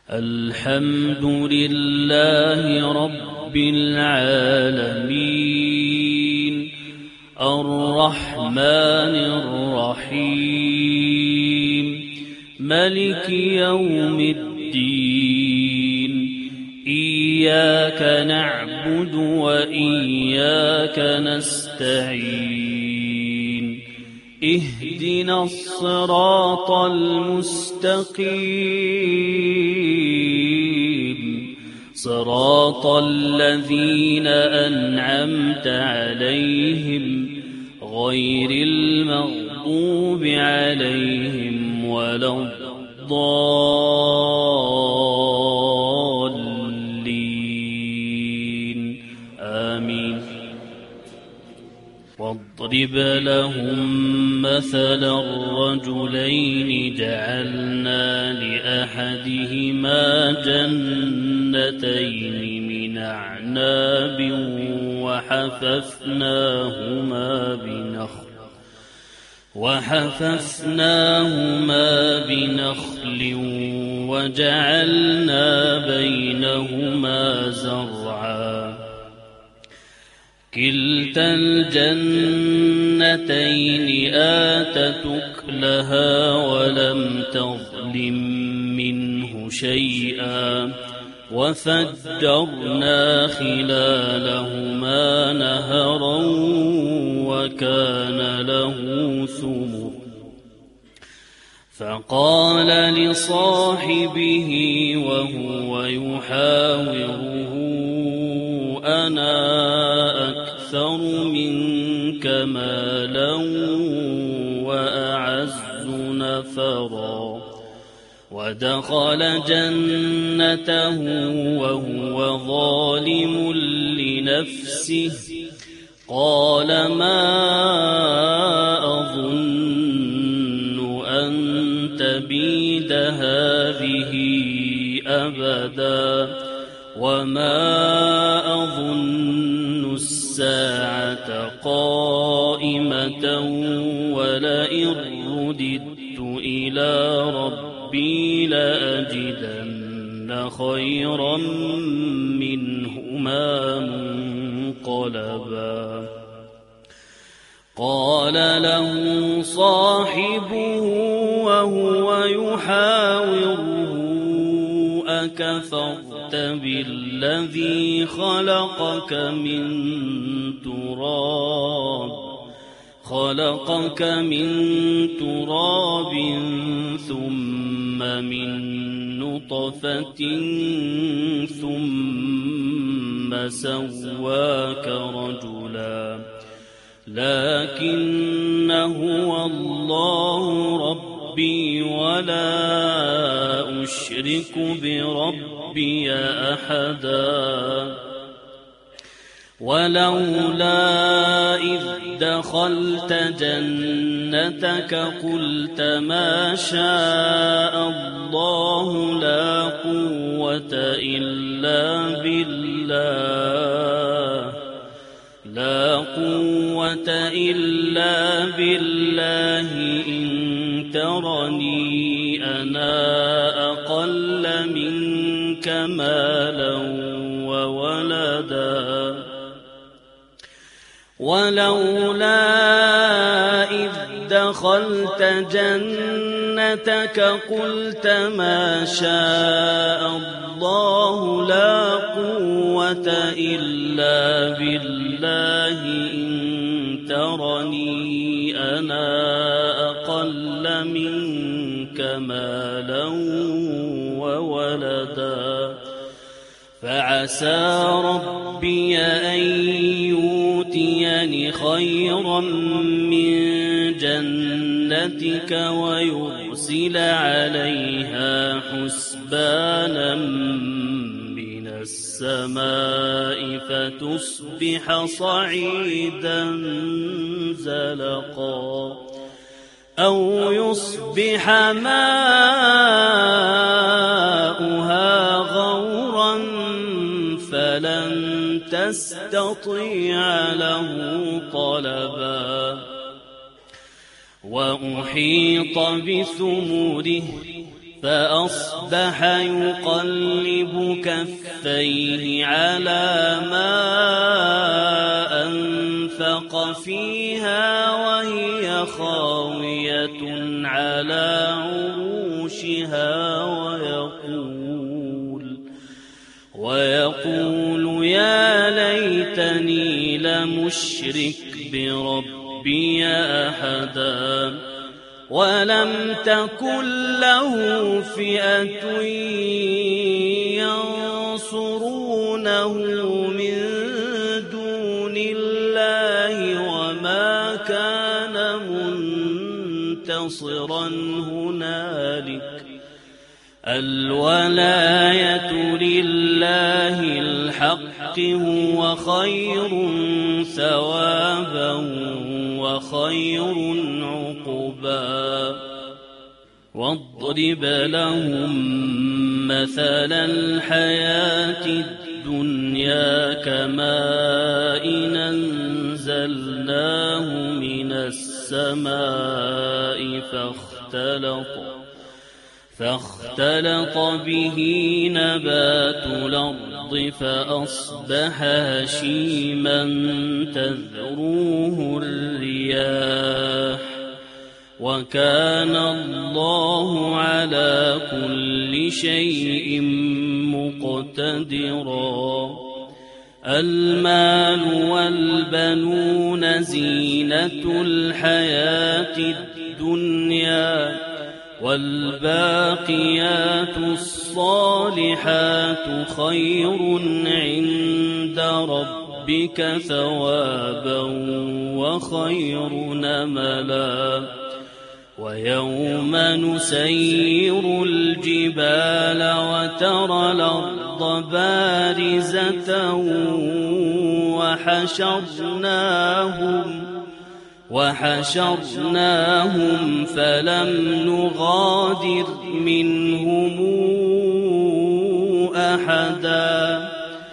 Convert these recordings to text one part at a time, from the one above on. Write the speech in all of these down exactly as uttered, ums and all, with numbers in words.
الحمد لله رب العالمين الرحمن الرحيم ملك يوم الدين إياك نعبد وإياك نستعين اهدنا الصراط المستقيم صراط الذين أنعمت عليهم غير المغضوب عليهم ولا الضالين آمين. واضرب لهم مثلا الرجلين جعلنا لأحدهما جنتين من أعناب وحففناهما بنخل وحففناهما بنخل وجعلنا بينهما زرعا كلتا الجنتين آتت أكلها ولم تظلم منه شيئا وفجرنا خلالهما نهرا وكان له ثمر فقال لصاحبه وهو يحاوره أنا أكثر منك مالا وأعز نفرا ودخل جنته وهو ظالم لنفسه قال ما أظن أن تبيد هذه أبدا وما أظن الساعة قائمة ولئن رددت إلى ربي لأجدن خيرا منهما منقلبا قال له صاحبه وهو يحاوره أكفرت بالذي خلقك من تراب خلقك من تراب ثم من نطفة ثم سواك رجلا لكن هو الله ربي ولا أشرك بربي أحدا ولولا إذ دخلت جنتك قلت ما شاء الله لا قوة إلا بالله لا قوة إلا بالله إن ترني أنا أقل منك مالا وولدا ولولا إذ دخلت جنتك قلت ما شاء الله لا قوة إلا بالله إن ترني أنا أقل منك مالا وولدا فعسى ربي أن يؤتيني خيرا من جنتك ويرسل عليها حسبانا من السماء فتصبح صعيدا زلقا أو يصبح ماؤها غورا فلن تستطيع له طلبا وأحيط بثمره فأصبح يقلب كفيه على ما أنفق فيها وهي خاوية على عروشها ويقول ويقول يا ليتني لمشرك بربي أحدا ولم تكن له فئة ينصرونه من دون الله وما كان منتصرا هنالك الولاية لله الحق هو خير ثوابا وخير عقبا واضرب لهم مثل الحياة الدنيا كماء أنزلناه من السماء فاختلط فاختلط به نبات الأرض فأصبح هشيما تذروه الرياح وكان الله على كل شيء مقتدرا المال والبنون زينة الحياة الدنيا والباقيات الصالحات خير عند ربك ثوابا وخير نملا ويوم نسير الجبال وترى الأرض بارزة وحشرناهم وحشرناهم فلم نغادر منهم أحدا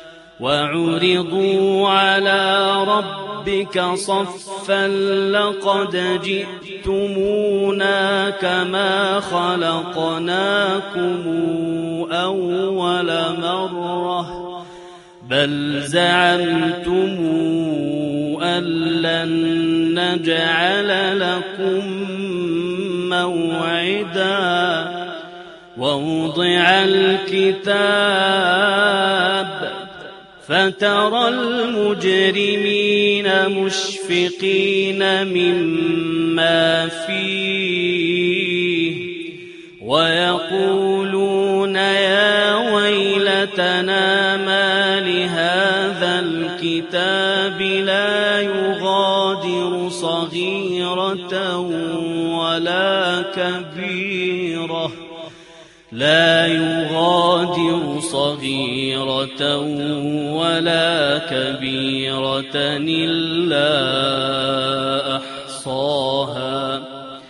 وعرضوا على ربك صفا لقد جئتمونا كما خلقناكم أول مرة بل زعمتم أن لن نجعل لكم موعدا ووضع الكتاب فترى المجرمين مشفقين مما فيه ويقولون يا ويلتنا ما لهذا الكتاب لا يغادر صغيرة ولا كبيرة لا يغادر صغيرة ولا كبيرة إلا أحصاها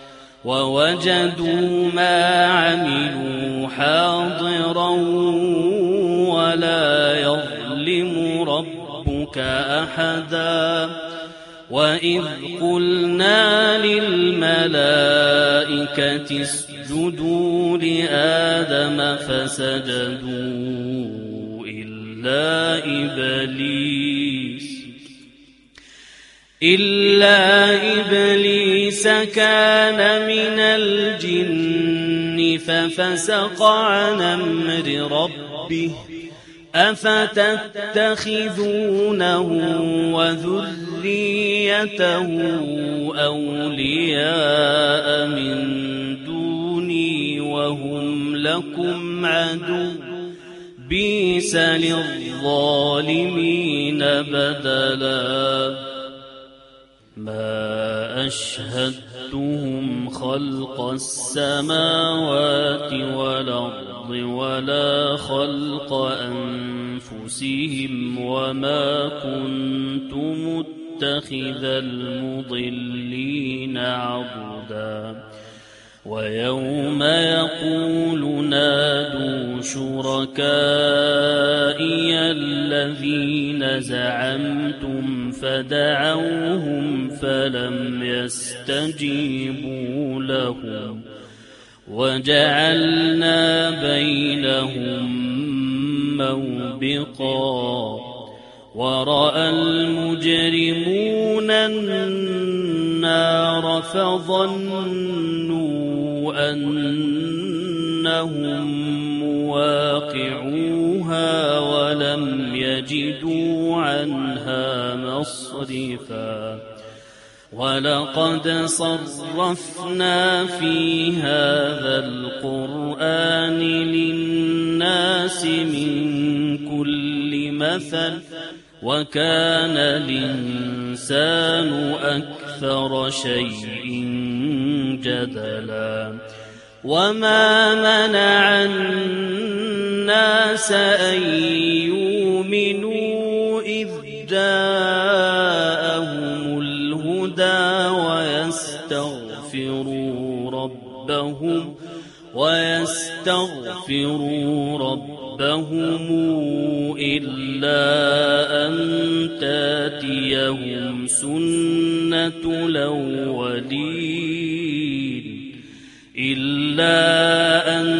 ووجدوا ما عملوا حاضرا ولا يظلم ربك أحدا وإذ قلنا للملائكة اسجدوا لآدم فسجدوا إلا إبليس إلا إبليس كان من الجن ففسق عن أمر ربه أفتتخذونه وذريته أولياء من دوني وهم لكم عدو بئس للظالمين بدلا ما أشهدتهم خلق السماوات والأرض ولا خلق أنفسهم وما كنت متخذ المضلين عضدا ويوم يقول نادوا شركائي الذين زعمتم فدعوهم فلم يستجيبوا لهم وجعلنا بينهم موبقا ورأى المجرمون النار فظنوا أنهم مواقعوها ولم يجدوا عنها مصرفا ولقد صرفنا في هذا القرآن للناس من كل مثل وكان الإنسان أكثر شيء جدلا وما منع الناس أن يؤمنوا إذ جاءهم الهدى ويستغفروا ربهم ويستغفروا ربهم إلا أن تأتيهم سنة الأولين إلا أن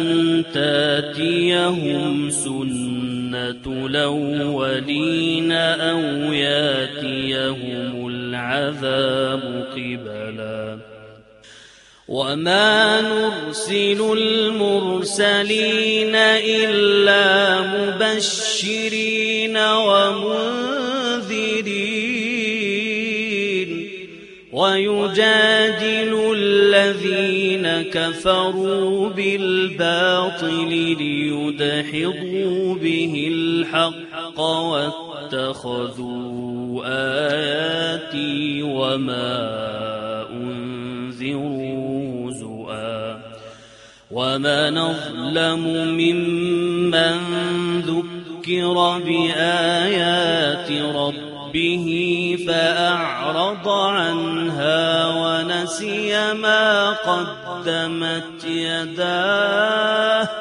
تأتيهم سنة الأولين أو يأتيهم العذاب قبلا وما نرسل المرسلين إلا مبشرين ومنذرين ويجادل الذين كفروا بالباطل ليدحضوا به الحق واتخذوا آياتي وما أنذروا زؤا ومن أظلم ممن ذكر بآيات ربه فأعرض عنها ونسي ما قدمت يداه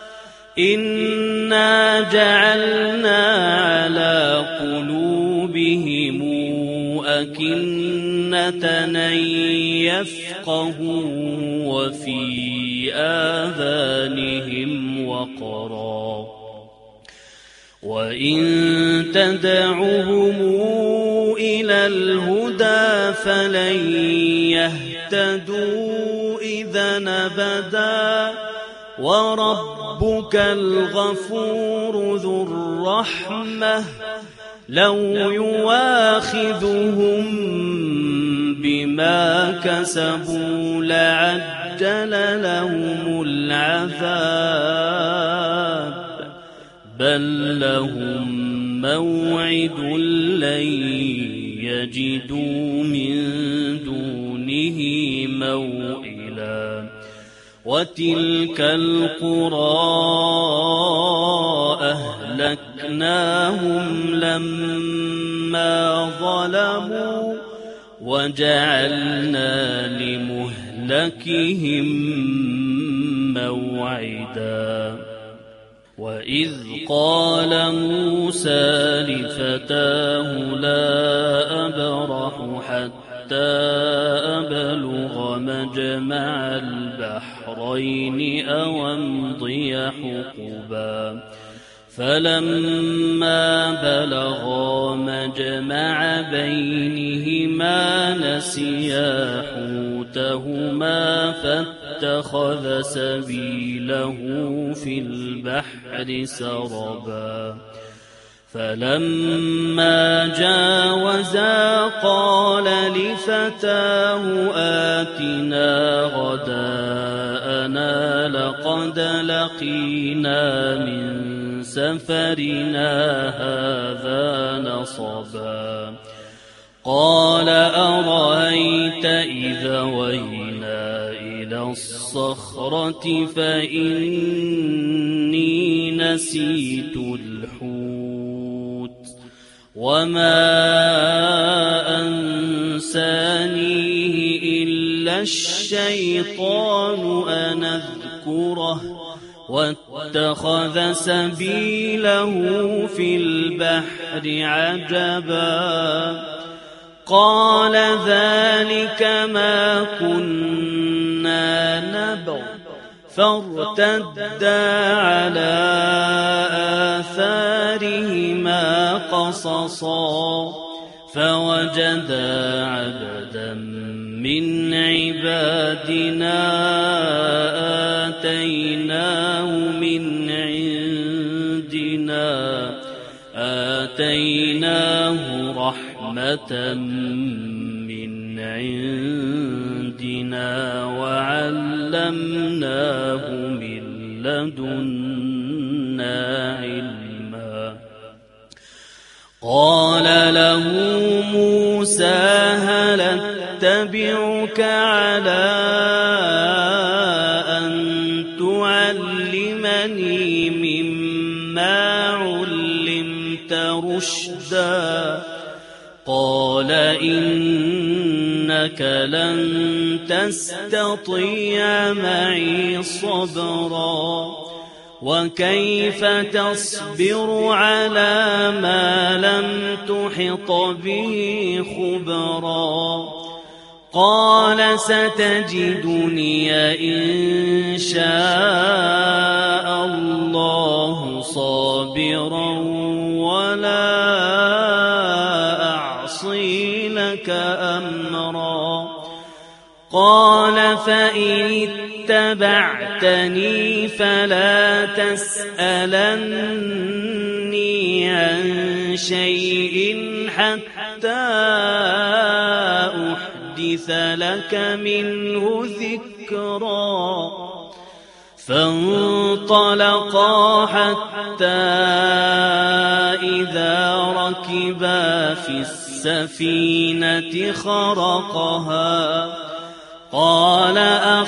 إنا جعلنا على قلوبهم أكنة أن يفقهوا وفي آذانهم وقرا وإن تدعهم إلى الهدى فلن يهتدوا إذا أبدا وربك الغفور ذو الرحمة لو يواخذهم بما كسبوا لعجل لهم العذاب بل لهم موعد لن يجدوا من دونه موئلا وتلك القرى أهلكناهم لما ظلموا وجعلنا لمهلكهم موعدا وإذ قال موسى لفتاه لا أبرح حتى أبلغ مجمع البحرين أو أمضي حقبا فلما بلغا مجمع بينهما نسيا حوتهما فاتخذ سبيله في البحر سربا فلما جاوزا قال لفتاه آتنا غداءنا لقد لقينا من سفرنا هذا نصبا قال أرأيت إذا وينا إلى الصخرة فإني نسيت الحوت وما أنسانيه إلا الشيطان أن أذكره واتخذ سبيله في البحر عجبا قال ذلك ما كنا نبغ فارتدا على آثارهما قصصا فوجدا عبدا من عبادنا آتيناه من عندنا آتيناه رحمة من عندنا وعلمناه من لدنا علما. قال له موسى هل أتبعك على أن تعلمني مما علمت رشدا؟ قال إنك لن تستطيع معي صبرا وكيف تصبر على ما لم تحط به خبرا؟ قال ستجدني إن شاء الله صابرا ولا أعصي لك أمرا. قال فإن اتبعتني فلا تسألني عن شيء حتى أحدث لك منه ذكرا. فانطلقا حتى إذا ركبا في السفينة خرقها قال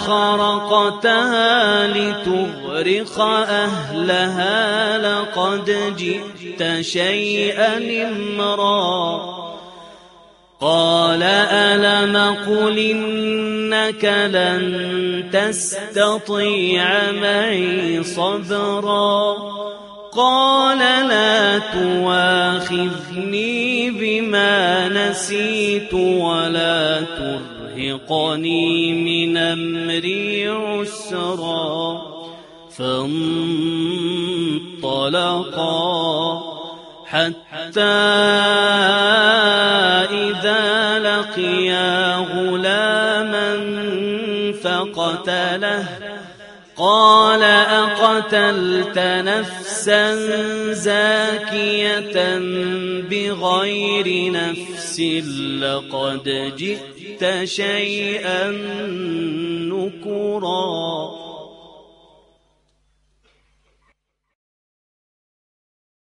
أخرقتها لتغرق أهلها لقد جئت شيئا إمرا. قال ألم قل إنك لن تستطيع معي صبرا؟ قال لا تواخذني بما نسيت ولا ترهقني من أمري عسرا. فانطلقا حتى إذا لقيا غلاما فقتله قال أقتلت نفسا زاكية بغير نفس لقد جئت شيئا نكرا.